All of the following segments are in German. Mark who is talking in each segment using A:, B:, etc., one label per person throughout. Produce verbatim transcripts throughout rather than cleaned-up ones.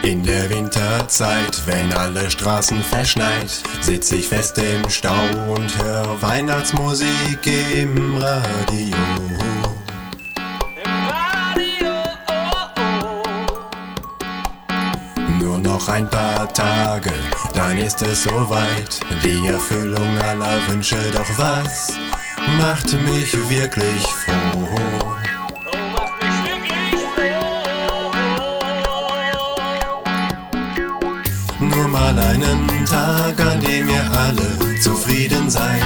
A: In der Winterzeit, wenn alle Straßen verschneit, sitz ich fest im Stau und hör Weihnachtsmusik im Radio. Nur noch ein paar Tage, dann ist es soweit, die Erfüllung aller Wünsche, doch was macht mich wirklich froh? Nur mal einen Tag, an dem ihr alle zufrieden seid.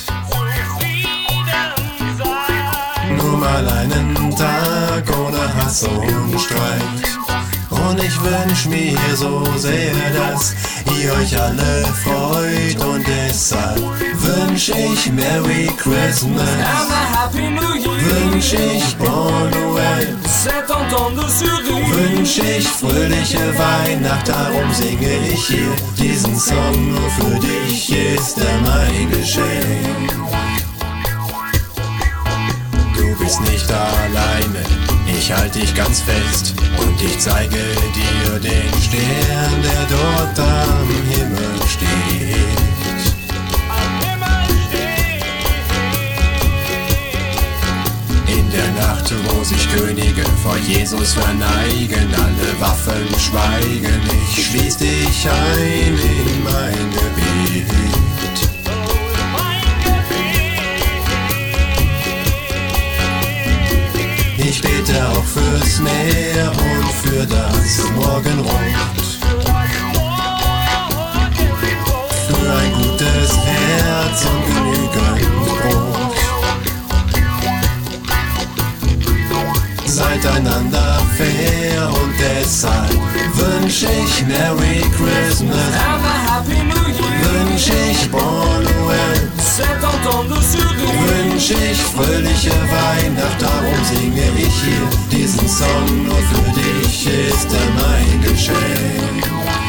A: Nur mal einen Tag ohne Hass und Streit. Und ich wünsch mir so sehr, dass ihr euch alle freut. Und deshalb wünsch ich Merry Christmas,
B: And a Happy New Year.
A: wünsch ich Bon Noël,
B: Sept ans de sourire.
A: wünsch ich fröhliche Weihnacht. Darum singe ich hier diesen Song, nur für dich ist er mein Geschenk. Du bist nicht alleine, ich halte dich ganz fest und ich zeige dir den Stern, der dort am Himmel steht. In der Nacht, wo sich Könige vor Jesus verneigen, alle Waffen schweigen, ich schließ dich ein in mein Gebet. Ich bete auch fürs Meer und für das Morgenrot, für ein gutes Herz und genügend Brot. Seid einander fair und deshalb wünsch ich Merry Christmas,
B: And a Happy New Year.
A: wünsch ich Bon Noël,
B: Sept ans de sourire.
A: wünsch ich fröhliche Weihnacht. Darum singe ich hier diesen Song, nur für dich ist er mein Geschenk.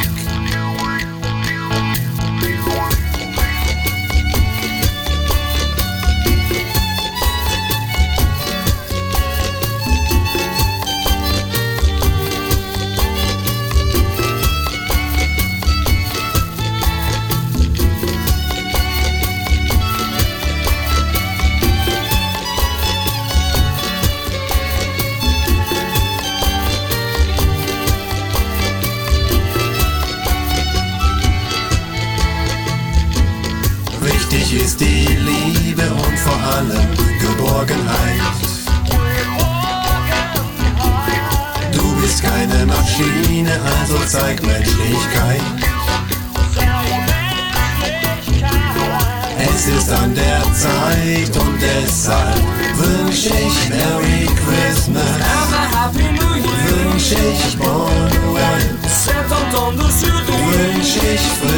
A: Wichtig ist die Liebe und vor allem Geborgenheit. Du bist keine Maschine, also zeig Menschlichkeit. Es ist an der Zeit und deshalb wünsch ich Merry Christmas,
B: And a Happy New Year.
A: wünsch ich Bon Noël,
B: Sept ans de sourire.
A: wünsch ich